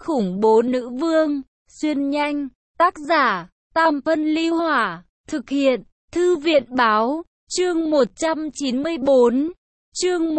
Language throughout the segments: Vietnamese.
khủng bố nữ vương, xuyên nhanh, tác giả, Tam Phân Ly Hỏa, thực hiện, Thư viện Báo, chương 194, chương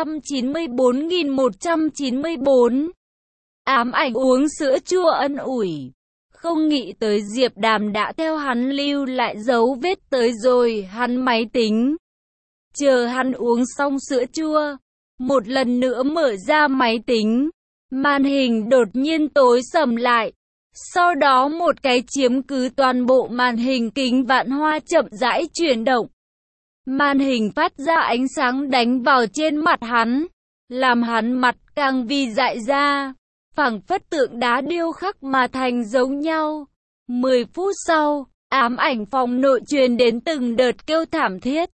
194.194. Ám ảnh uống sữa chua ân ủi. Không nghĩ tới Diệp Đàm đã theo hắn lưu lại dấu vết tới rồi hắn máy tính. Chờ hắn uống xong sữa chua, một lần nữa mở ra máy tính, màn hình đột nhiên tối sầm lại. Sau đó một cái chiếm cứ toàn bộ màn hình kính vạn hoa chậm rãi chuyển động. Màn hình phát ra ánh sáng đánh vào trên mặt hắn, làm hắn mặt càng vì dại ra, phảng phất tượng đá điêu khắc mà thành giống nhau. 10 phút sau, ám ảnh phòng nội truyền đến từng đợt kêu thảm thiết.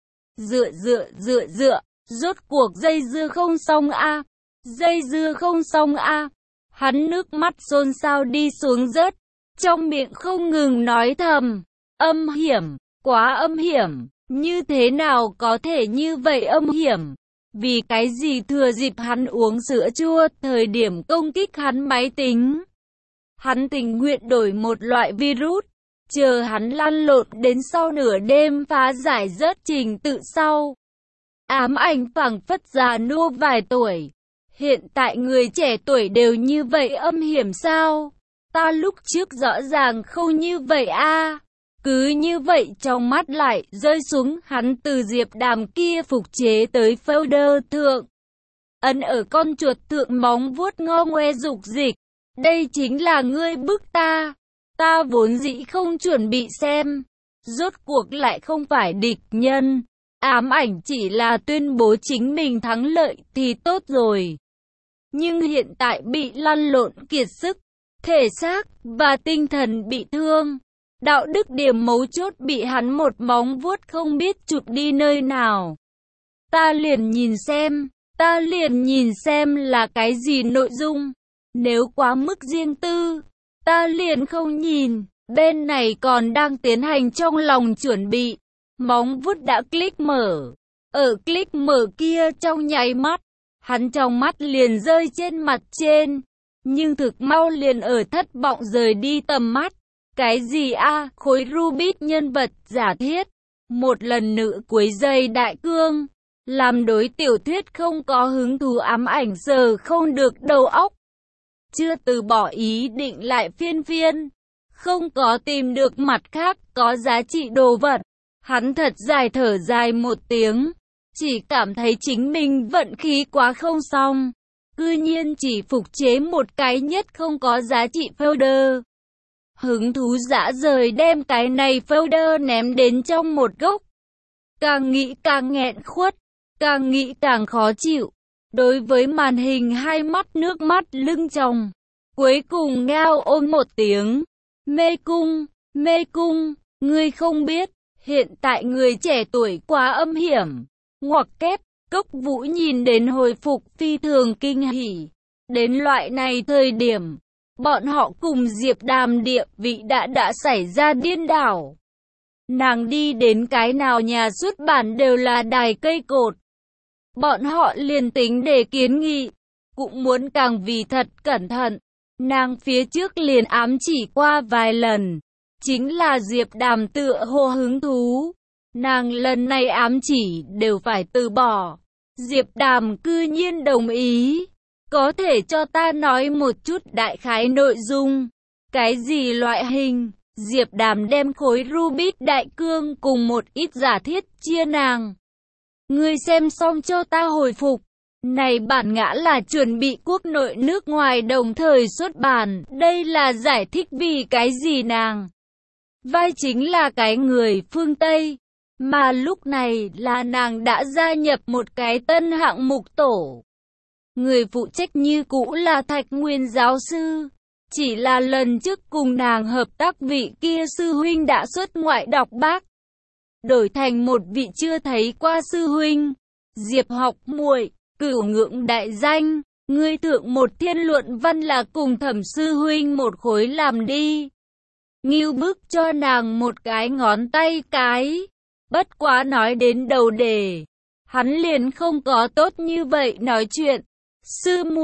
Dựa, rốt cuộc dây dưa không xong a, dây dưa không xong a. Hắn nước mắt xôn xao đi xuống rớt, trong miệng không ngừng nói thầm, âm hiểm, quá âm hiểm, như thế nào có thể như vậy âm hiểm? Vì cái gì thừa dịp hắn uống sữa chua, thời điểm công kích hắn máy tính, hắn tình nguyện đổi một loại virus, chờ hắn lăn lộn đến sau nửa đêm phá giải rớt trình tự sau. Ám ảnh phảng phất già nua vài tuổi. Hiện tại người trẻ tuổi đều như vậy âm hiểm sao? Ta lúc trước rõ ràng không như vậy a. Cứ như vậy trong mắt lại rơi xuống hắn từ Diệp Đàm kia phục chế tới folder thượng. Ấn ở con chuột thượng móng vuốt ngo ngoe dục dịch. Đây chính là ngươi bức ta. Ta vốn dĩ không chuẩn bị xem. Rốt cuộc lại không phải địch nhân. Ám ảnh chỉ là tuyên bố chính mình thắng lợi thì tốt rồi. Nhưng hiện tại bị lăn lộn kiệt sức, thể xác và tinh thần bị thương. Đạo đức điểm mấu chốt bị hắn một móng vuốt không biết chụp đi nơi nào. Ta liền nhìn xem là cái gì nội dung. Nếu quá mức riêng tư, ta liền không nhìn. Bên này còn đang tiến hành trong lòng chuẩn bị. Móng vuốt đã click mở. Ở click mở kia trong nháy mắt, hắn trong mắt liền rơi trên mặt trên. Nhưng thực mau liền ở thất vọng rời đi tầm mắt. Cái gì a? Khối Rubik nhân vật giả thiết. Một lần nữa cuối giây đại cương. Làm đối tiểu thuyết không có hứng thú ám ảnh giờ không được đầu óc. Chưa từ bỏ ý định lại phiên. Không có tìm được mặt khác có giá trị đồ vật. Hắn thật dài thở dài một tiếng. Chỉ cảm thấy chính mình vận khí quá không xong. Cư nhiên chỉ phục chế một cái nhất không có giá trị folder. Hứng thú dã rời đem cái này folder ném đến trong một góc. Càng nghĩ càng nghẹn khuất, càng nghĩ càng khó chịu. Đối với màn hình hai mắt nước mắt lưng tròng. Cuối cùng ngao ôm một tiếng. Mê cung, ngươi không biết, hiện tại người trẻ tuổi quá âm hiểm. Ngoặc kép, Cốc Vũ nhìn đến hồi phục phi thường kinh hỉ. Đến loại này thời điểm, bọn họ cùng Diệp Đàm địa vị đã xảy ra điên đảo. Nàng đi đến cái nào nhà xuất bản đều là đài cây cột. Bọn họ liền tính để kiến nghị, cũng muốn càng vì thật cẩn thận. Nàng phía trước liền ám chỉ qua vài lần, chính là Diệp Đàm tựa hồ hứng thú. Nàng lần này ám chỉ đều phải từ bỏ. Diệp Đàm cư nhiên đồng ý. Có thể cho ta nói một chút đại khái nội dung. Cái gì loại hình? Diệp Đàm đem khối Rubik đại cương cùng một ít giả thiết chia nàng. Ngươi xem xong cho ta hồi phục. Này bản ngã là chuẩn bị quốc nội nước ngoài đồng thời xuất bản. Đây là giải thích vì cái gì nàng. Vai chính là cái người phương Tây. Mà lúc này là nàng đã gia nhập một cái tân hạng mục tổ. Người phụ trách như cũ là Thạch Nguyên giáo sư. Chỉ là lần trước cùng nàng hợp tác vị kia sư huynh đã xuất ngoại đọc bác. Đổi thành một vị chưa thấy qua sư huynh. Diệp học muội, cửu ngưỡng đại danh. Ngươi thượng một thiên luận văn là cùng Thẩm sư huynh một khối làm đi. Ngưu bức cho nàng một cái ngón tay cái. Bất quá nói đến đầu đề, hắn liền không có tốt như vậy nói chuyện. Sư muội,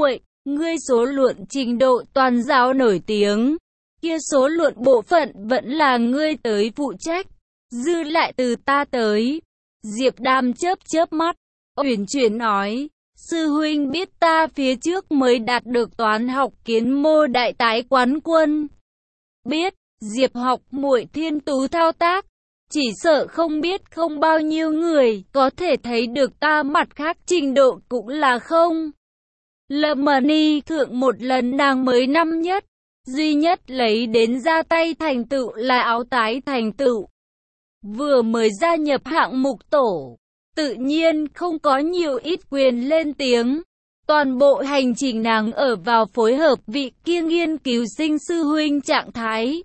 Ngươi số luận trình độ toàn giáo nổi tiếng, kia số luận bộ phận vẫn là ngươi tới phụ trách, dư lại từ ta tới. Diệp Đàm chớp chớp mắt, uyển chuyển nói, sư huynh biết ta phía trước mới đạt được toán học kiến mô đại tái quán quân. Biết, Diệp học muội thiên tú thao tác, chỉ sợ không biết không bao nhiêu người có thể thấy được ta mặt khác trình độ cũng là không. Lâm Ni thượng một lần nàng mới năm nhất, duy nhất lấy đến ra tay thành tựu là áo tái thành tựu. Vừa mới gia nhập hạng mục tổ, tự nhiên không có nhiều ít quyền lên tiếng. Toàn bộ hành trình nàng ở vào phối hợp vị kia nghiên cứu sinh sư huynh trạng thái.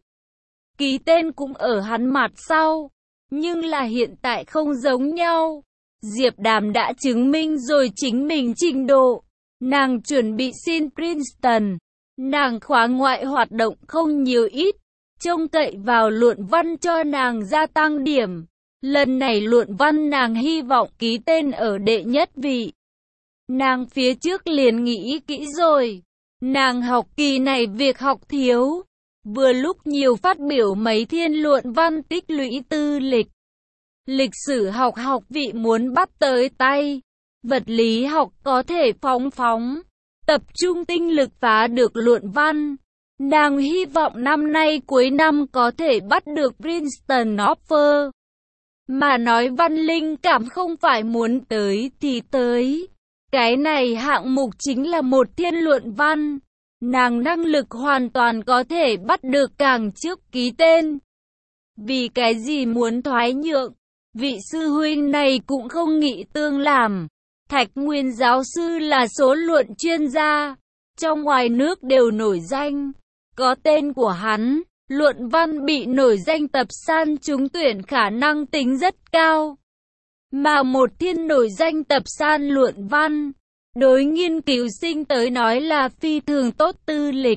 Ký tên cũng ở hắn mặt sau, nhưng là hiện tại không giống nhau. Diệp Đàm đã chứng minh rồi chính mình trình độ. Nàng chuẩn bị xin Princeton. Nàng khóa ngoại hoạt động không nhiều ít, trông cậy vào luận văn cho nàng gia tăng điểm. Lần này luận văn nàng hy vọng ký tên ở đệ nhất vị. Nàng phía trước liền nghĩ kỹ rồi. Nàng học kỳ này việc học thiếu. Vừa lúc nhiều phát biểu mấy thiên luận văn tích lũy tư lịch. Lịch sử học học vị muốn bắt tới tay. Vật lý học có thể phóng. Tập trung tinh lực phá được luận văn. Nàng hy vọng năm nay cuối năm có thể bắt được Princeton offer. Mà nói văn linh cảm không phải muốn tới thì tới. Cái này hạng mục chính là một thiên luận văn. Nàng năng lực hoàn toàn có thể bắt được càng trước ký tên. Vì cái gì muốn thoái nhượng? Vị sư huynh này cũng không nghĩ tương làm. Thạch Nguyên giáo sư là số luận chuyên gia, trong ngoài nước đều nổi danh. Có tên của hắn, luận văn bị nổi danh tập san trúng tuyển khả năng tính rất cao. Mà một thiên nổi danh tập san luận văn, đối nghiên cứu sinh tới nói là phi thường tốt tư lịch.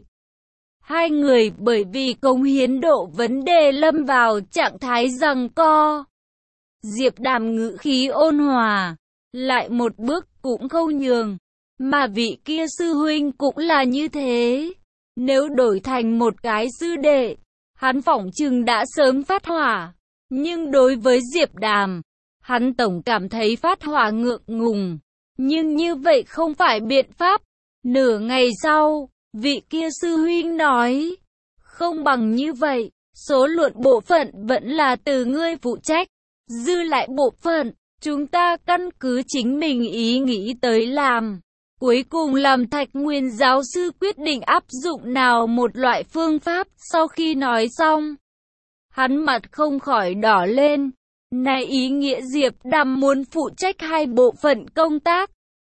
Hai người bởi vì cống hiến độ vấn đề lâm vào trạng thái giằng co. Diệp Đàm ngữ khí ôn hòa, lại một bước cũng không nhường. Mà vị kia sư huynh cũng là như thế. Nếu đổi thành một cái sư đệ, hắn phỏng chừng đã sớm phát hỏa. Nhưng đối với Diệp Đàm, hắn tổng cảm thấy phát hỏa ngượng ngùng. Nhưng như vậy không phải biện pháp. Nửa ngày sau, vị kia sư huynh nói, không bằng như vậy, số luận bộ phận vẫn là từ ngươi phụ trách. Dư lại bộ phận, chúng ta căn cứ chính mình ý nghĩ tới làm. Cuối cùng làm Thạch Nguyên giáo sư quyết định áp dụng nào một loại phương pháp. Sau khi nói xong, hắn mặt không khỏi đỏ lên. Này ý nghĩa Diệp Đàm muốn phụ trách hai bộ phận công tác.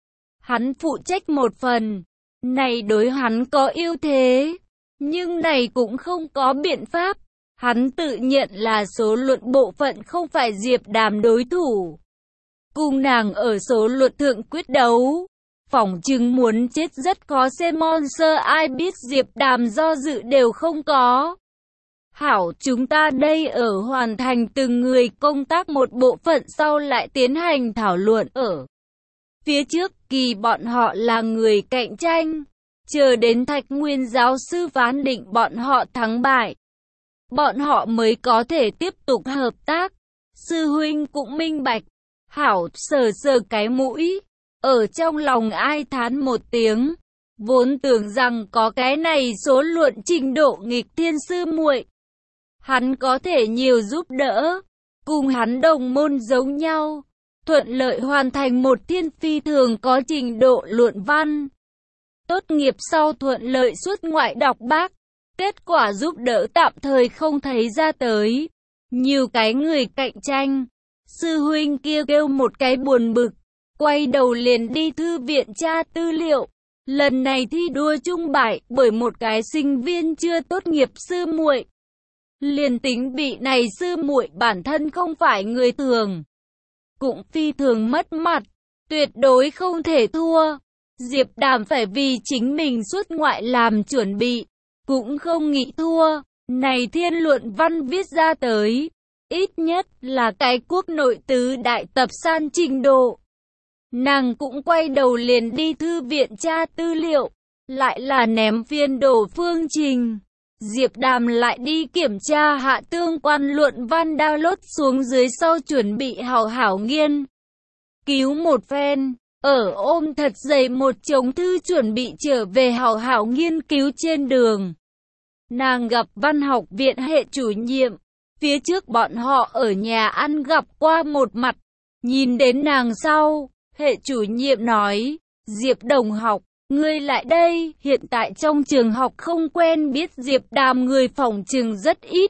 Hắn phụ trách một phần. Này đối hắn có ưu thế. Nhưng này cũng không có biện pháp. Hắn tự nhận là số luận bộ phận không phải Diệp Đàm đối thủ. Cùng nàng ở số luận thượng quyết đấu. Phỏng chừng muốn chết rất khó xem monster, ai biết Diệp Đàm do dự đều không có. Hảo, chúng ta đây ở hoàn thành từng người công tác một bộ phận sau lại tiến hành thảo luận ở. Phía trước kỳ bọn họ là người cạnh tranh. Chờ đến Thạch Nguyên giáo sư phán định bọn họ thắng bại, bọn họ mới có thể tiếp tục hợp tác. Sư huynh cũng minh bạch. Hảo sờ sờ cái mũi. Ở trong lòng ai thán một tiếng. Vốn tưởng rằng có cái này số luận trình độ nghịch thiên sư muội, hắn có thể nhiều giúp đỡ. Cùng hắn đồng môn giống nhau. Thuận lợi hoàn thành một thiên phi thường có trình độ luận văn. Tốt nghiệp sau thuận lợi xuất ngoại đọc bác. Kết quả giúp đỡ tạm thời không thấy ra tới. Nhiều cái người cạnh tranh. Sư huynh kia kêu một cái buồn bực. Quay đầu liền đi thư viện tra tư liệu. Lần này thi đua chung bại bởi một cái sinh viên chưa tốt nghiệp sư muội. Liền tính bị này sư muội bản thân không phải người thường, cũng phi thường mất mặt. Tuyệt đối không thể thua. Diệp Đàm phải vì chính mình xuất ngoại làm chuẩn bị. Cũng không nghĩ thua. Này thiên luận văn viết ra tới, ít nhất là cái quốc nội tứ đại tập san trình độ. Nàng cũng quay đầu liền đi thư viện tra tư liệu. lại là ném viên đổ phương trình. Diệp Đàm lại đi kiểm tra hạ tương quan luận văn download xuống dưới sau chuẩn bị hảo hảo nghiên cứu một phen. Ở ôm thật dày một chồng thư chuẩn bị trở về hảo hảo nghiên cứu trên đường. Nàng gặp văn học viện hệ chủ nhiệm. Phía trước bọn họ ở nhà ăn gặp qua một mặt. Nhìn đến nàng sau, hệ chủ nhiệm nói, Diệp đồng học, ngươi lại đây. Hiện tại trong trường học không quen biết Diệp Đàm người phỏng chừng rất ít.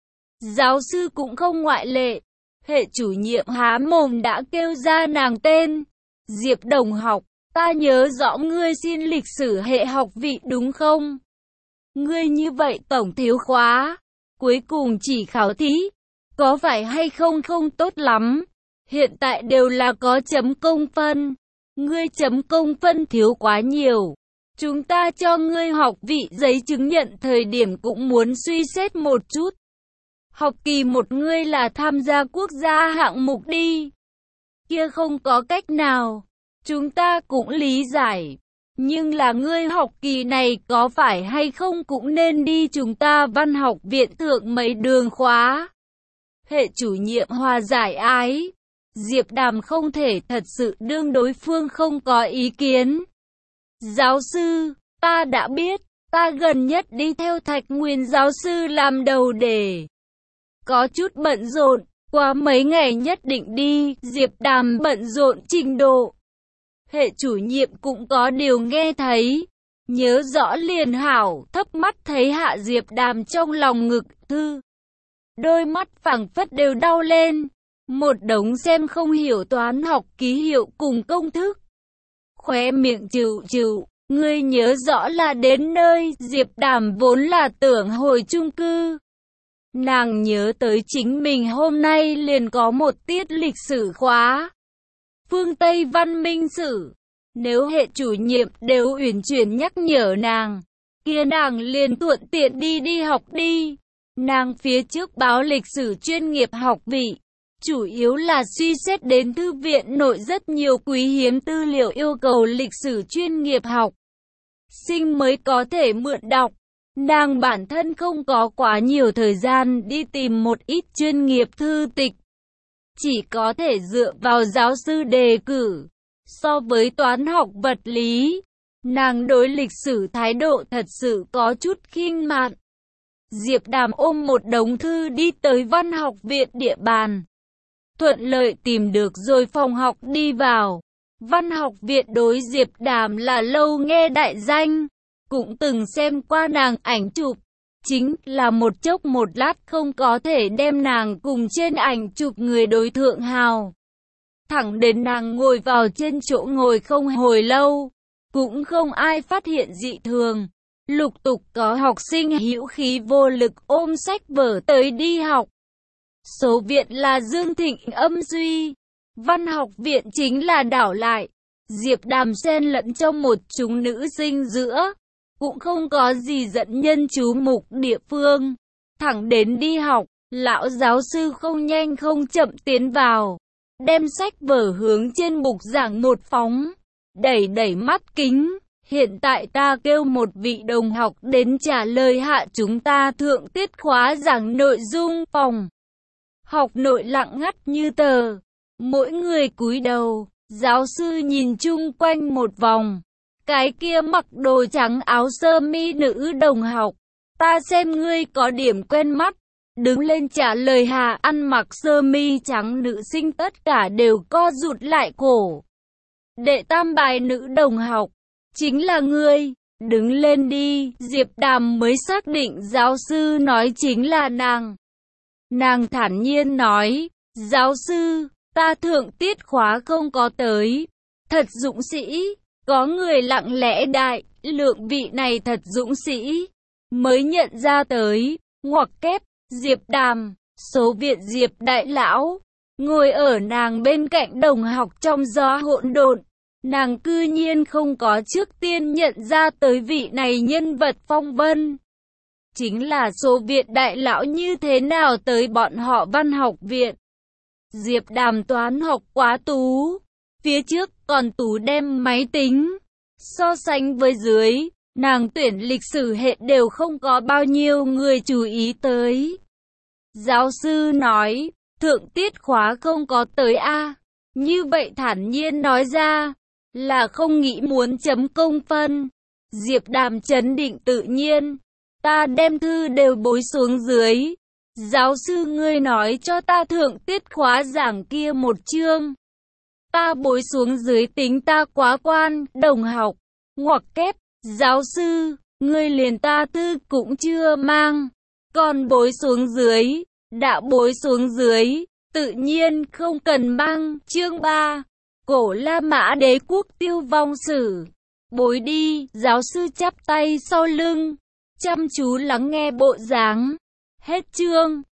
Giáo sư cũng không ngoại lệ. Hệ chủ nhiệm há mồm đã kêu ra nàng tên. Diệp đồng học, ta nhớ rõ ngươi xin lịch sử hệ học vị đúng không? Ngươi như vậy tổng thiếu khóa, cuối cùng chỉ khảo thí, có phải hay không không tốt lắm. Hiện tại đều là có chấm công phân, ngươi chấm công phân thiếu quá nhiều. Chúng ta cho ngươi học vị giấy chứng nhận thời điểm cũng muốn suy xét một chút. Học kỳ một ngươi là tham gia quốc gia hạng mục đi. Kia không có cách nào, chúng ta cũng lý giải. Nhưng là ngươi học kỳ này có phải hay không cũng nên đi chúng ta văn học viện thượng mấy đường khóa. Hệ chủ nhiệm hòa giải ái. Diệp Đàm không thể thật sự đương đối phương không có ý kiến. Giáo sư, ta đã biết, ta gần nhất đi theo Thạch Nguyên giáo sư làm đầu đề. Có chút bận rộn, qua mấy ngày nhất định đi. Diệp Đàm bận rộn trình độ. Hệ chủ nhiệm cũng có điều nghe thấy. Nhớ rõ liền hảo, thấp mắt thấy Hạ Diệp Đàm trong lòng ngực thư. Đôi mắt phảng phất đều đau lên. Một đống xem không hiểu toán học ký hiệu cùng công thức. Khóe miệng chịu chịu, ngươi nhớ rõ là đến nơi. Diệp Đàm vốn là tưởng hồi chung cư. Nàng nhớ tới chính mình hôm nay liền có một tiết lịch sử khóa. Phương Tây văn minh sử. Nếu hệ chủ nhiệm đều uyển chuyển nhắc nhở nàng, kia nàng liền thuận tiện đi học đi. Nàng phía trước báo lịch sử chuyên nghiệp học vị, chủ yếu là suy xét đến thư viện nội rất nhiều quý hiếm tư liệu yêu cầu lịch sử chuyên nghiệp học sinh mới có thể mượn đọc. Nàng bản thân không có quá nhiều thời gian đi tìm một ít chuyên nghiệp thư tịch, chỉ có thể dựa vào giáo sư đề cử. So với toán học vật lý, nàng đối lịch sử thái độ thật sự có chút khinh mạn. Diệp Đàm ôm một đống thư đi tới văn học viện địa bàn. Thuận lợi tìm được rồi phòng học đi vào. Văn học viện đối Diệp Đàm là lâu nghe đại danh, cũng từng xem qua nàng ảnh chụp. Chính là một chốc một lát không có thể đem nàng cùng trên ảnh chụp người đối thượng hào. Thẳng đến nàng ngồi vào trên chỗ ngồi không hồi lâu, cũng không ai phát hiện dị thường. Lục tục có học sinh hữu khí vô lực ôm sách vở tới đi học. Số viện là Dương Thịnh Âm Duy. Văn học viện chính là đảo lại. Diệp Đàm xen lẫn trong một chúng nữ sinh giữa. Cũng không có gì dẫn nhân chú mục địa phương. Thẳng đến đi học, lão giáo sư không nhanh không chậm tiến vào. Đem sách vở hướng trên bục giảng một phóng. Đẩy mắt kính. Hiện tại ta kêu một vị đồng học đến trả lời hạ chúng ta thượng tiết khóa giảng nội dung. Phòng học nội lặng ngắt như tờ. Mỗi người cúi đầu. Giáo sư nhìn chung quanh một vòng. Cái kia mặc đồ trắng áo sơ mi nữ đồng học. Ta xem ngươi có điểm quen mắt. Đứng lên trả lời hạ. Ăn mặc sơ mi trắng nữ sinh tất cả đều co rụt lại cổ. Đệ tam bài nữ đồng học. Chính là ngươi. Đứng lên đi. Diệp Đàm mới xác định giáo sư nói chính là nàng. Nàng thản nhiên nói. Giáo sư, ta thượng tiết khóa không có tới. Thật dũng sĩ. Có người lặng lẽ đại lượng vị này thật dũng sĩ. Mới nhận ra tới. Ngoặc kép. Diệp Đàm. Số viện Diệp đại lão. Ngồi ở nàng bên cạnh đồng học trong gió hỗn độn. Nàng cư nhiên không có trước tiên nhận ra tới vị này nhân vật phong vân. Chính là số viện đại lão như thế nào tới bọn họ văn học viện. Diệp Đàm toán học quá tú. Phía trước còn tú đem máy tính. So sánh với dưới, Nàng tuyển lịch sử hệ đều không có bao nhiêu người chú ý tới. Giáo sư nói, thượng tiết khóa không có tới a. Như vậy thản nhiên nói ra, là không nghĩ muốn chấm công phân. Diệp Đàm trấn định tự nhiên, ta đem thư đều bối xuống dưới. Giáo sư ngươi nói cho ta thượng tiết khóa giảng kia một chương. Ta bối xuống dưới tính ta quá quan, đồng học, ngoặc kép, giáo sư, ngươi liền ta thư cũng chưa mang, còn bối xuống dưới, đã bối xuống dưới, tự nhiên không cần mang. Chương 3, Cổ La Mã Đế quốc tiêu vong sử. Bối đi, giáo sư chắp tay sau lưng, chăm chú lắng nghe bộ dáng. Hết chương.